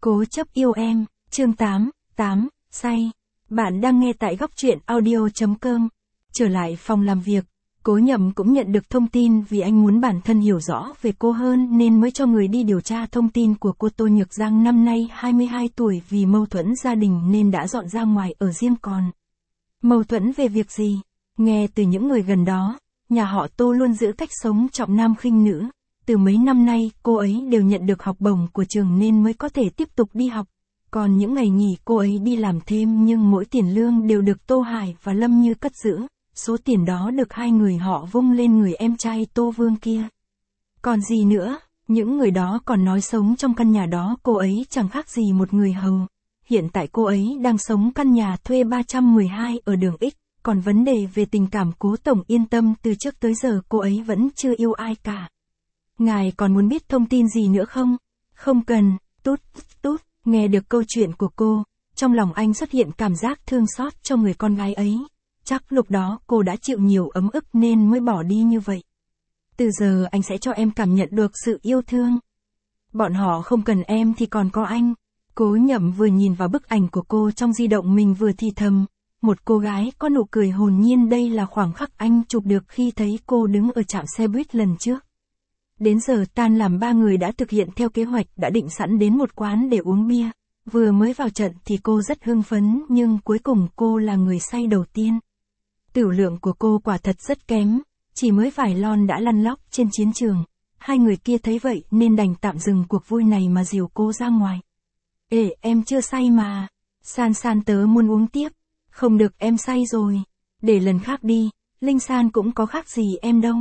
Cố chấp yêu em, chương 8, say. Bạn đang nghe tại góc truyện audio.com. Trở lại phòng làm việc, Cố Nhậm cũng nhận được thông tin vì anh muốn bản thân hiểu rõ về cô hơn nên mới cho người đi điều tra thông tin của cô Tô Nhược Giang năm nay 22 tuổi vì mâu thuẫn gia đình nên đã dọn ra ngoài ở riêng còn. Mâu thuẫn về việc gì? Nghe từ những người gần đó, nhà họ Tô luôn giữ cách sống trọng nam khinh nữ. Từ mấy năm nay, cô ấy đều nhận được học bổng của trường nên mới có thể tiếp tục đi học. Còn những ngày nghỉ cô ấy đi làm thêm nhưng mỗi tiền lương đều được Tô Hải và Lâm Như cất giữ. Số tiền đó được hai người họ vung lên người em trai Tô Vương kia. Còn gì nữa, những người đó còn nói sống trong căn nhà đó cô ấy chẳng khác gì một người hầu. Hiện tại cô ấy đang sống căn nhà thuê 312 ở đường X. Còn vấn đề về tình cảm Cố Tổng yên tâm, từ trước tới giờ cô ấy vẫn chưa yêu ai cả. Ngài còn muốn biết thông tin gì nữa không? Không cần, tút. Nghe được câu chuyện của cô, trong lòng anh xuất hiện cảm giác thương xót cho người con gái ấy. Chắc lúc đó cô đã chịu nhiều ấm ức nên mới bỏ đi như vậy. Từ giờ anh sẽ cho em cảm nhận được sự yêu thương. Bọn họ không cần em thì còn có anh. Cố Nhậm vừa nhìn vào bức ảnh của cô trong di động mình vừa thì thầm. Một cô gái có nụ cười hồn nhiên, đây là khoảnh khắc anh chụp được khi thấy cô đứng ở trạm xe buýt lần trước. Đến giờ tan làm ba người đã thực hiện theo kế hoạch đã định sẵn đến một quán để uống bia. Vừa mới vào trận thì cô rất hưng phấn nhưng cuối cùng cô là người say đầu tiên. Tửu lượng của cô quả thật rất kém, chỉ mới vài lon đã lăn lóc trên chiến trường. Hai người kia thấy vậy nên đành tạm dừng cuộc vui này mà dìu cô ra ngoài. Ê, em chưa say mà. San tớ muốn uống tiếp. Không được, em say rồi. Để lần khác đi, Linh San cũng có khác gì em đâu.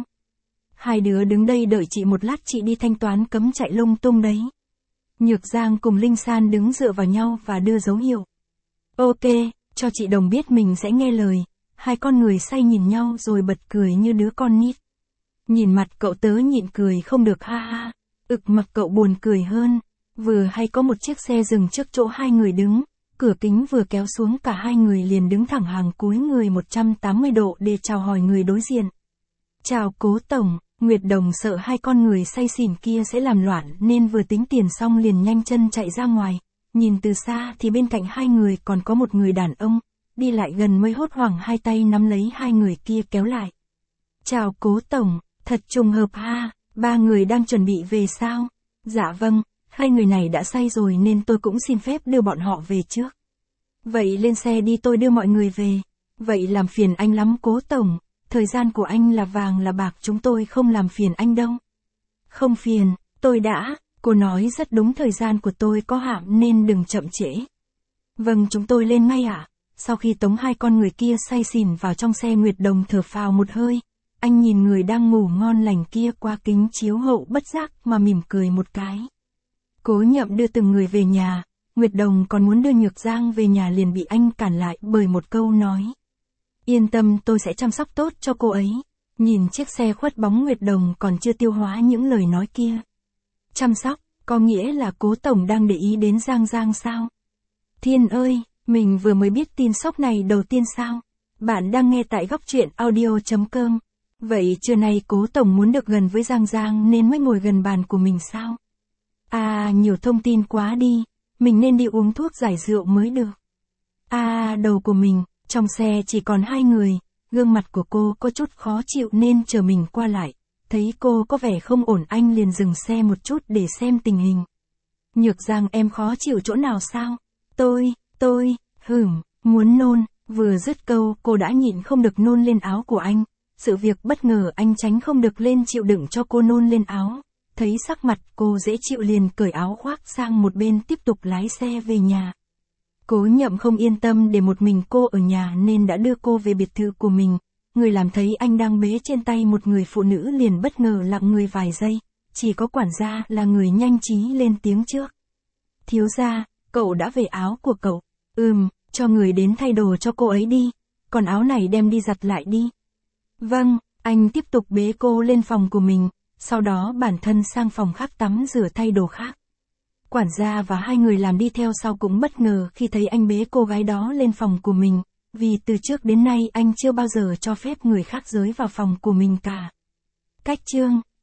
Hai đứa đứng đây đợi chị một lát, chị đi thanh toán, cấm chạy lung tung đấy. Nhược Giang cùng Linh San đứng dựa vào nhau và đưa dấu hiệu. Ok, cho chị Đồng biết mình sẽ nghe lời. Hai con người say nhìn nhau rồi bật cười như đứa con nít. Nhìn mặt cậu tớ nhịn cười không được, ha ha. Mặc cậu buồn cười hơn. Vừa hay có một chiếc xe dừng trước chỗ hai người đứng. Cửa kính vừa kéo xuống, cả hai người liền đứng thẳng hàng cúi người 180 độ để chào hỏi người đối diện. Chào Cố Tổng. Nguyệt Đồng sợ hai con người say xỉn kia sẽ làm loạn nên vừa tính tiền xong liền nhanh chân chạy ra ngoài. Nhìn từ xa thì bên cạnh hai người còn có một người đàn ông. Đi lại gần mới hốt hoảng hai tay nắm lấy hai người kia kéo lại. Chào Cố Tổng, thật trùng hợp ha, ba người đang chuẩn bị về sao? Dạ vâng, hai người này đã say rồi nên tôi cũng xin phép đưa bọn họ về trước. Vậy lên xe đi, tôi đưa mọi người về. Vậy làm phiền anh lắm Cố Tổng, thời gian của anh là vàng là bạc, chúng tôi không làm phiền anh đâu. Không phiền, tôi đã, cô nói rất đúng, thời gian của tôi có hạn nên đừng chậm trễ. Vâng, chúng tôi lên ngay ạ. Sau khi tống hai con người kia say xỉn vào trong xe, Nguyệt Đồng thở phào một hơi. Anh nhìn người đang ngủ ngon lành kia qua kính chiếu hậu bất giác mà mỉm cười một cái. Cố Nhậm đưa từng người về nhà. Nguyệt Đồng còn muốn đưa Nhược Giang về nhà liền bị anh cản lại bởi một câu nói. Yên tâm, tôi sẽ chăm sóc tốt cho cô ấy. Nhìn chiếc xe khuất bóng, Nguyệt Đồng còn chưa tiêu hóa những lời nói kia. Chăm sóc, có nghĩa là Cố Tổng đang để ý đến Giang sao? Thiên ơi, mình vừa mới biết tin sốc này đầu tiên sao? Bạn đang nghe tại góc truyện audio.com. Vậy trưa nay Cố Tổng muốn được gần với Giang nên mới ngồi gần bàn của mình sao? À, nhiều thông tin quá đi. Mình nên đi uống thuốc giải rượu mới được. À, đầu của mình, trong xe chỉ còn hai người. Gương mặt của cô có chút khó chịu nên chờ mình qua lại. Thấy cô có vẻ không ổn, anh liền dừng xe một chút để xem tình hình. Nhược Giang, em khó chịu chỗ nào sao? Tôi, muốn nôn. Vừa dứt câu cô đã nhịn không được nôn lên áo của anh. Sự việc bất ngờ anh tránh không được lên chịu đựng cho cô nôn lên áo. Thấy sắc mặt cô dễ chịu liền cởi áo khoác sang một bên tiếp tục lái xe về nhà. Cố Nhậm không yên tâm để một mình cô ở nhà nên đã đưa cô về biệt thự của mình. Người làm thấy anh đang bế trên tay một người phụ nữ liền bất ngờ lặng người vài giây. Chỉ có quản gia là người nhanh trí lên tiếng trước. Thiếu gia, cậu đã về áo của cậu. Cho người đến thay đồ cho cô ấy đi. Còn áo này đem đi giặt lại đi. Vâng, anh tiếp tục bế cô lên phòng của mình. Sau đó bản thân sang phòng khác tắm rửa thay đồ khác. Quản gia và hai người làm đi theo sau cũng bất ngờ khi thấy anh bế cô gái đó lên phòng của mình. Vì từ trước đến nay anh chưa bao giờ cho phép người khác giới vào phòng của mình cả. Cách chương